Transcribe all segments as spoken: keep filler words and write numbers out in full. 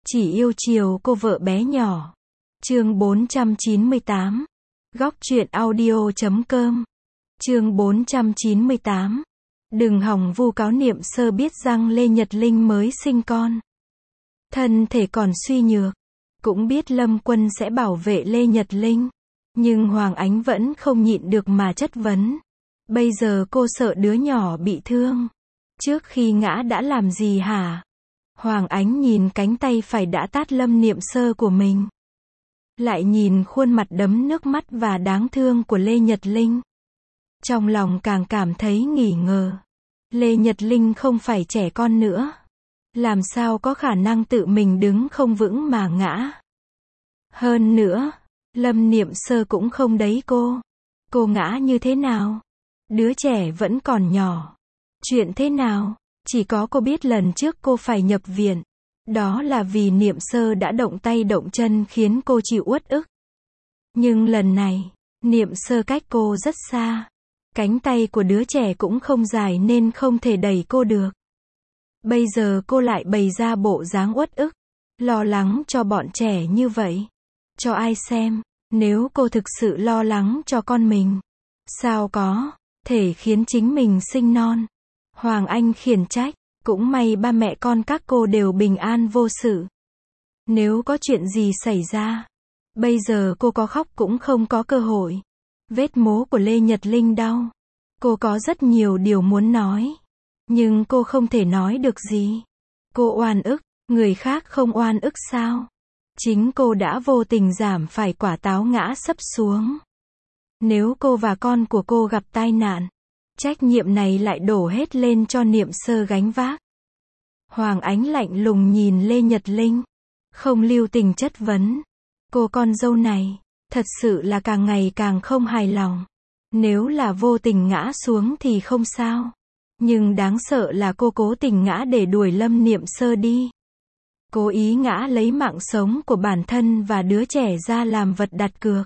Chỉ yêu chiều cô vợ bé nhỏ. Chương bốn trăm chín mươi tám. Góc truyện audio.com. Chương bốn trăm chín mươi tám. Đừng hòng vu cáo Niệm Sơ biết rằng Lê Nhật Linh mới sinh con. Thân thể còn suy nhược. Cũng biết Lâm Quân sẽ bảo vệ Lê Nhật Linh. Nhưng Hoàng Ánh vẫn không nhịn được mà chất vấn. Bây giờ cô sợ đứa nhỏ bị thương. Trước khi ngã đã làm gì hả? Hoàng Ánh nhìn cánh tay phải đã tát Lâm Niệm Sơ của mình. Lại nhìn khuôn mặt đẫm nước mắt và đáng thương của Lê Nhật Linh. Trong lòng càng cảm thấy nghi ngờ. Lê Nhật Linh không phải trẻ con nữa. Làm sao có khả năng tự mình đứng không vững mà ngã. Hơn nữa, Lâm Niệm Sơ cũng không đấy cô. Cô ngã như thế nào? Đứa trẻ vẫn còn nhỏ. Chuyện thế nào? Chỉ có cô biết lần trước cô phải nhập viện. Đó là vì Niệm Sơ đã động tay động chân khiến cô chịu uất ức. Nhưng lần này, Niệm Sơ cách cô rất xa. Cánh tay của đứa trẻ cũng không dài nên không thể đẩy cô được. Bây giờ cô lại bày ra bộ dáng uất ức, lo lắng cho bọn trẻ như vậy. Cho ai xem, nếu cô thực sự lo lắng cho con mình, sao có thể khiến chính mình sinh non. Hoàng Anh khiển trách, cũng may ba mẹ con các cô đều bình an vô sự. Nếu có chuyện gì xảy ra, bây giờ cô có khóc cũng không có cơ hội. Vết mố của Lê Nhật Linh đau. Cô có rất nhiều điều muốn nói. Nhưng cô không thể nói được gì. Cô oan ức, người khác không oan ức sao? Chính cô đã vô tình giảm phải quả táo ngã sấp xuống. Nếu cô và con của cô gặp tai nạn, trách nhiệm này lại đổ hết lên cho Niệm Sơ gánh vác. Hoàng Ánh lạnh lùng nhìn Lê Nhật Linh, không lưu tình chất vấn. Cô con dâu này, thật sự là càng ngày càng không hài lòng. Nếu là vô tình ngã xuống thì không sao. Nhưng đáng sợ là cô cố tình ngã để đuổi Lâm Niệm Sơ đi. Cố ý ngã lấy mạng sống của bản thân và đứa trẻ ra làm vật đặt cược.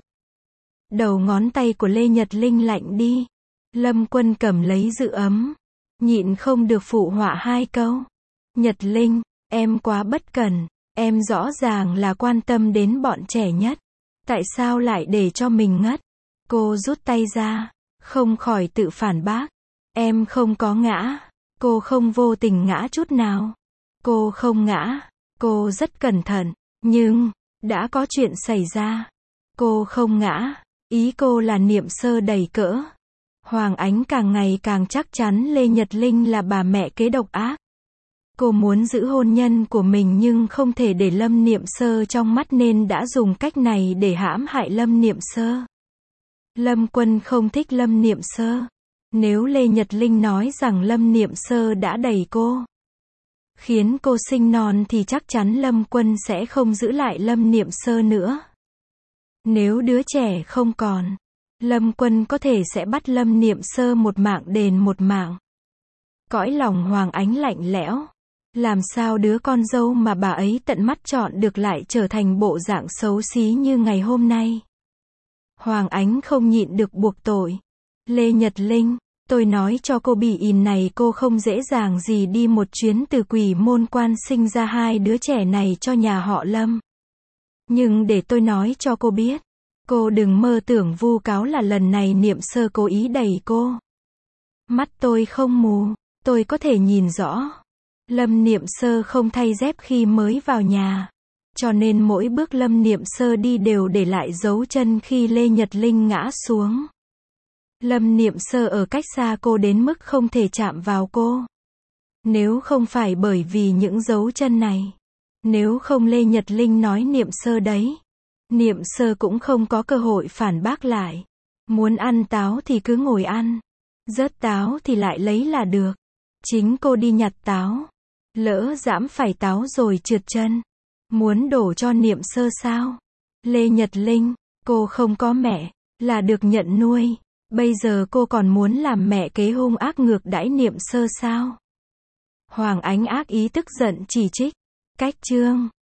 Đầu ngón tay của Lê Nhật Linh lạnh đi. Lâm Quân cầm lấy giữ ấm. Nhịn không được phụ họa hai câu. Nhật Linh, em quá bất cẩn. Em rõ ràng là quan tâm đến bọn trẻ nhất. Tại sao lại để cho mình ngất? Cô rút tay ra, không khỏi tự phản bác. Em không có ngã. Cô không vô tình ngã chút nào. Cô không ngã. Cô rất cẩn thận. Nhưng, đã có chuyện xảy ra. Cô không ngã. Ý cô là Niệm Sơ đẩy cỡ. Hoàng Ánh càng ngày càng chắc chắn Lê Nhật Linh là bà mẹ kế độc ác. Cô muốn giữ hôn nhân của mình nhưng không thể để Lâm Niệm Sơ trong mắt nên đã dùng cách này để hãm hại Lâm Niệm Sơ. Lâm Quân không thích Lâm Niệm Sơ. Nếu Lê Nhật Linh nói rằng Lâm Niệm Sơ đã đẩy cô, khiến cô sinh non thì chắc chắn Lâm Quân sẽ không giữ lại Lâm Niệm Sơ nữa. Nếu đứa trẻ không còn, Lâm Quân có thể sẽ bắt Lâm Niệm Sơ một mạng đền một mạng. Cõi lòng Hoàng Ánh lạnh lẽo. Làm sao đứa con dâu mà bà ấy tận mắt chọn được lại trở thành bộ dạng xấu xí như ngày hôm nay. Hoàng Ánh không nhịn được buộc tội. Lê Nhật Linh, tôi nói cho cô bị ìn này cô không dễ dàng gì đi một chuyến từ Quỷ Môn Quan sinh ra hai đứa trẻ này cho nhà họ Lâm. Nhưng để tôi nói cho cô biết, cô đừng mơ tưởng vu cáo là lần này Niệm Sơ cố ý đẩy cô. Mắt tôi không mù, tôi có thể nhìn rõ. Lâm Niệm Sơ không thay dép khi mới vào nhà. Cho nên mỗi bước Lâm Niệm Sơ đi đều để lại dấu chân khi Lê Nhật Linh ngã xuống. Lâm Niệm Sơ ở cách xa cô đến mức không thể chạm vào cô. Nếu không phải bởi vì những dấu chân này, nếu không Lê Nhật Linh nói Niệm Sơ đấy, Niệm Sơ cũng không có cơ hội phản bác lại. Muốn ăn táo thì cứ ngồi ăn, rớt táo thì lại lấy là được. Chính cô đi nhặt táo, lỡ giẫm phải táo rồi trượt chân. Muốn đổ cho Niệm Sơ sao? Lê Nhật Linh, cô không có mẹ, là được nhận nuôi. Bây giờ cô còn muốn làm mẹ kế hung ác ngược đãi Niệm Sơ sao? Hoàng Ánh ác ý tức giận chỉ trích. Cách chương